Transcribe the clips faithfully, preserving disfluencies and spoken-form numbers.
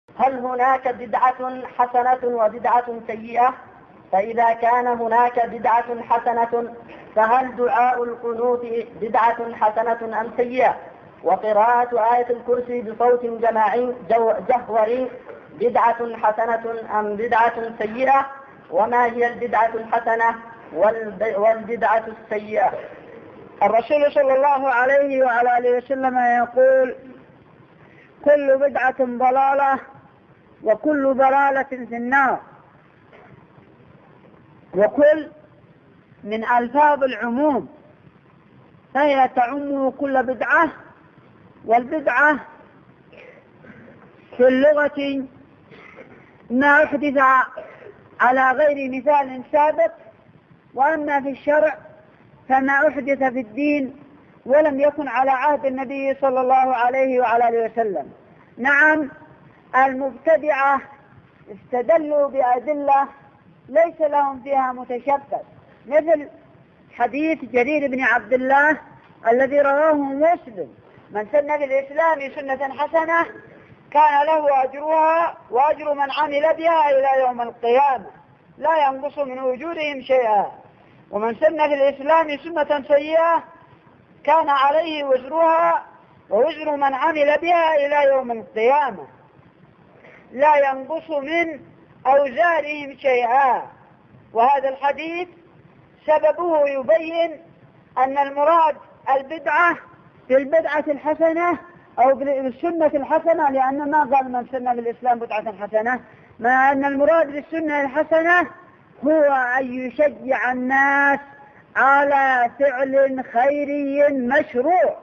هل هناك بدعة حسنة وبدعة سيئة؟ فإذا كان هناك بدعة حسنة فهل دعاء القنوت بدعة حسنة أم سيئة؟ وقراءة آية الكرسي بصوت جماعي جهوري بدعة حسنة أم بدعة سيئة؟ وما هي البدعة الحسنة والبدعة السيئة؟ الرسول صلى الله عليه وعلى آله وسلم يقول: كل بدعة ضلالة وكل ضلالة في النار. وكل من ألفاظ العموم، فهي تعم كل بدعة. والبدعة في اللغة ما أحدث على غير مثال سابق، وأما في الشرع فما أحدث في الدين ولم يكن على عهد النبي صلى الله عليه وعلى آله وسلم. نعم، المبتدعة استدلوا بأدلة ليس لهم فيها متشبث، مثل حديث جرير بن عبد الله الذي رواه مسلم: من سن في الإسلام سنة حسنة كان له أجرها وأجر من عمل بها إلى يوم القيامة لا ينقص من أجورهم شيئا، ومن سن في الإسلام سنة سيئة كان عليه وزرها ووزر من عمل بها إلى يوم القيامة لا ينقص من أوزارهم شيئا. وهذا الحديث سببه يبين أن المراد البدعة في البدعة الحسنة أو بالسنة الحسنة، لأن ما قال من سن بالإسلام بدعة حسنة، ما أن المراد بالسنة الحسنة هو أن يشجع الناس على فعل خيري مشروع.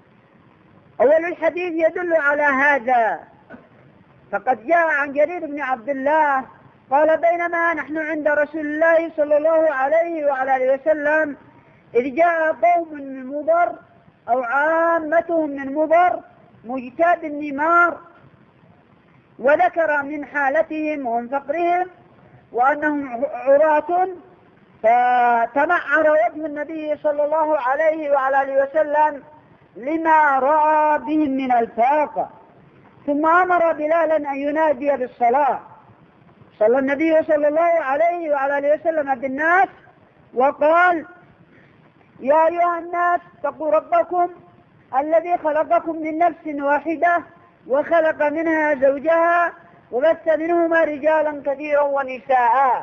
أول الحديث يدل على هذا، فقد جاء عن جرير بن عبد الله قال: بينما نحن عند رسول الله صلى الله عليه وعلى آله وسلم إذ جاء قوم من مضر أو عامتهم من مضر مجتاب النمار، وذكر من حالتهم ومن فقرهم وأنهم عراة، فتمعر وجه النبي صلى الله عليه وعلى آله وسلم لما رأى بهم من الفاقة، ثم أمر بلالا أن ينادي بالصلاة. صلى النبي صلى الله عليه وعلى آله وسلم بالناس وقال: يا أيها الناس اتقوا ربكم الذي خلقكم من نفس واحدة وخلق منها زوجها وبث منهما رجالا كثيرا ونساء،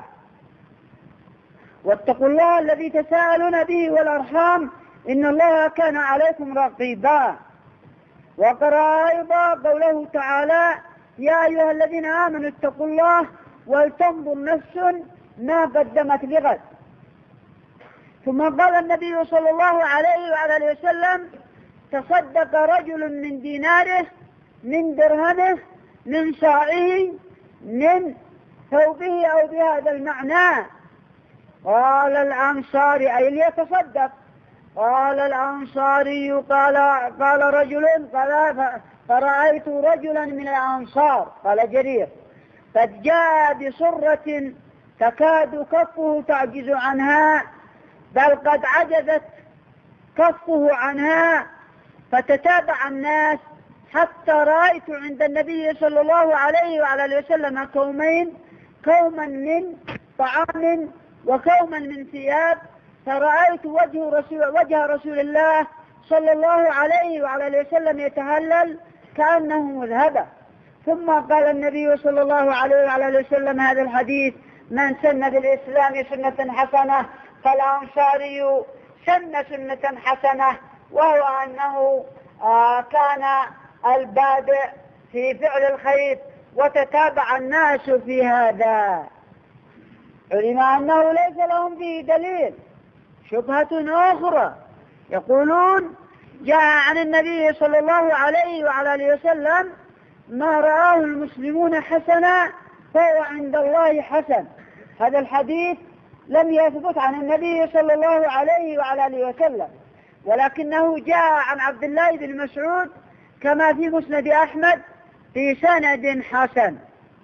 واتقوا الله الذي تساءلون به والأرحام إن الله كان عليكم رقيبا. وقرأ أيضا قوله تعالى: يا أيها الذين آمنوا اتقوا الله ولتنظر نفس ما قدمت لغد. ثم قال النبي صلى الله عليه وعلى آله وسلم: تصدق رجل من ديناره من درهمه من صاعه من ثوبه أو بهذا المعنى. قال الأنصاري: أي ليتصدق؟ قال الأنصاري: قال قال رجل قال فرأيت رجلا من الأنصار، قال جرير، قد جاء بصرة تكاد كفه تعجز عنها، بل قد عجزت كفه عنها، فتتابع الناس حتى رأيت عند النبي صلى الله عليه وعلى آله وسلم كومين، كوما من طعام وكوما من ثياب، فرأيت وجه رسول, وجه رسول الله صلى الله عليه وعلى آله وسلم يتهلل كأنه مذهبة. ثم قال النبي صلى الله عليه وعلى آله وسلم هذا الحديث: من سن بالإسلام سنة حسنة. فالأنصاري سن سنة حسنة، وهو أنه آه كان البادئ في فعل الخير وتتابع الناس في هذا، علم أنه ليس لهم فيه دليل. شبهة أخرى يقولون: جاء عن النبي صلى الله عليه وعلى آله وسلم ما رآه المسلمون حسنا فهو عند الله حسن. هذا الحديث لم يثبت عن النبي صلى الله عليه وعلى آله وسلم، ولكنه جاء عن عبد الله بن مسعود كما في مسند أحمد في سند حسن.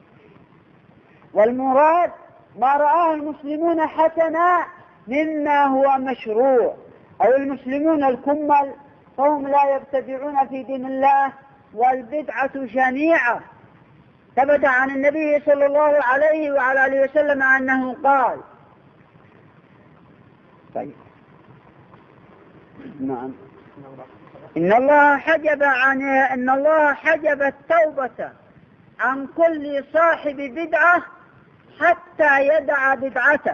والمراد ما رآه المسلمون حسنا مما هو مشروع، أو المسلمون الكمل فهم لا يبتدعون في دين الله، والبدعة شنيعة ثبت عن النبي صلى الله عليه وعلى آله وسلم أنه قال طيب نعم إن الله حجب عن إن الله حجب التوبة عن كل صاحب بدعة حتى يدع بدعته.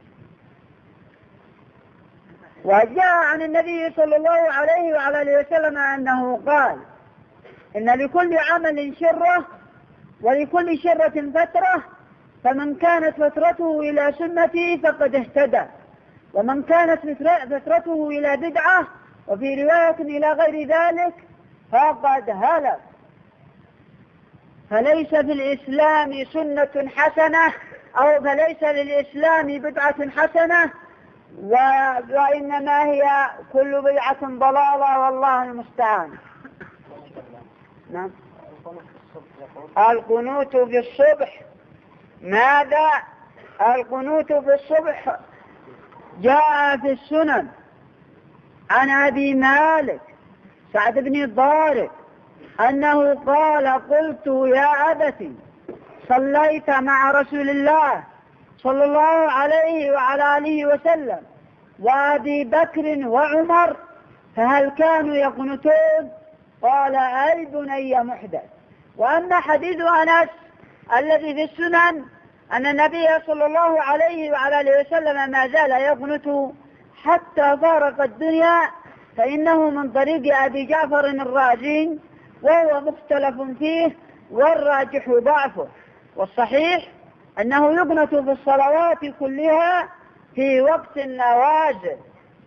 وجاء عن النبي صلى الله عليه وعلى آله وسلم أنه قال إن لكل عمل شرة ولكل شرة فترة، فمن كانت فترته إلى سنتي فقد اهتدى، ومن كانت فترته إلى بدعة وفي رواية إلى غير ذلك فقد هلك. فليس في الإسلام سنة حسنة أو فليس للإسلام بدعة حسنة، وإنما هي كل بدعة ضلالة والله المستعان. نعم. القنوت في الصبح، ماذا؟ القنوت في الصبح جاء في السنن عن أبي مالك سعد بن الضارب أنه قال قلت يا أبتي صليت مع رسول الله صلى الله عليه وعلى آله وسلم وأبي بكر وعمر فهل كانوا يقنتون؟ قال أي بني محدث. وأما حديث أنس الذي في السنن أن النبي صلى الله عليه وعلى آله وسلم ما زال يقنت حتى فارق الدنيا، فإنه من طريق أبي جعفر الرازي وهو مختلف فيه والراجح ضعفه، والصحيح أنه يقنت في الصلوات كلها في وقت النوازل.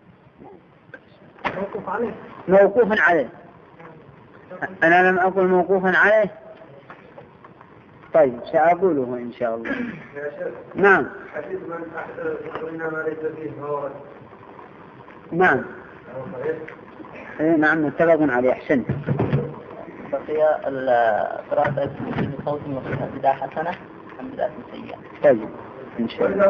موقوف عليه موقوف عليه. أنا لم أقل موقوفا عليه. طيب سأقوله إن شاء الله. نعم. حديث من أحدث ما ليس فيه فهو نعم. إيه نعم متفق عليه. أحسنت. بقي القراءة بصوت وصفة بدعة حسنة أم بدعة سيئة. طيب إن شاء الله.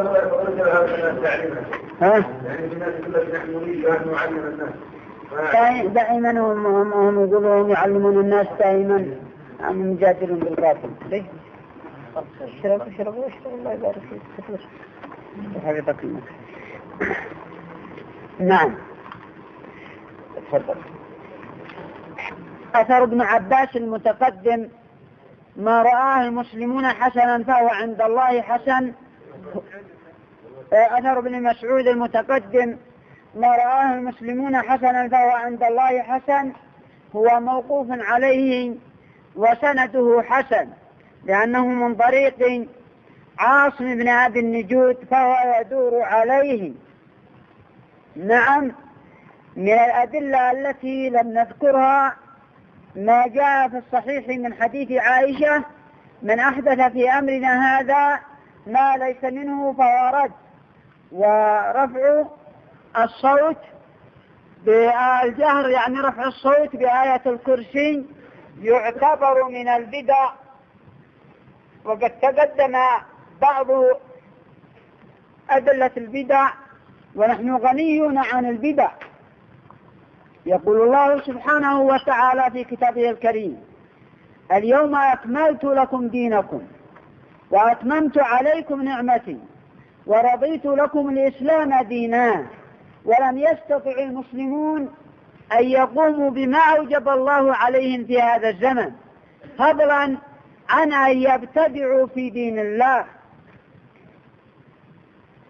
ها؟ يعني الناس كلها نحن نريد أن نعلم الناس. دائما هم هم هم يقولون يعلمون الناس دائما عم يجادلون بالباطل. ليش؟ اشرب اشرب اشرب الله يبارك فيك. حبيبك المك. نعم. تفضل. أثر ابن عباس المتقدم ما رآه المسلمون حسنا فهو عند الله حسن. أثر ابن مسعود المتقدم ما رآه المسلمون حسنا فهو عند الله حسن هو موقوف عليه وسنده حسن لأنه من طريق عاصم بن أبي النجود فهو يدور عليه. نعم. من الأدلة التي لم نذكرها ما جاء في الصحيح من حديث عائشة من أحدث في أمرنا هذا ما ليس منه فهو رد. ورفع الصوت بالجهر يعني رفع الصوت بآية الكرسي يعتبر من البدع، وقد تقدم بعض أدلة البدع ونحن غنيون عن البدع. يقول الله سبحانه وتعالى في كتابه الكريم اليوم أكملت لكم دينكم وأتممت عليكم نعمتي ورضيت لكم الإسلام دينا، ولم يستطع المسلمون أن يقوموا بما أوجب الله عليهم في هذا الزمن فضلا عن أن يبتدعوا في دين الله.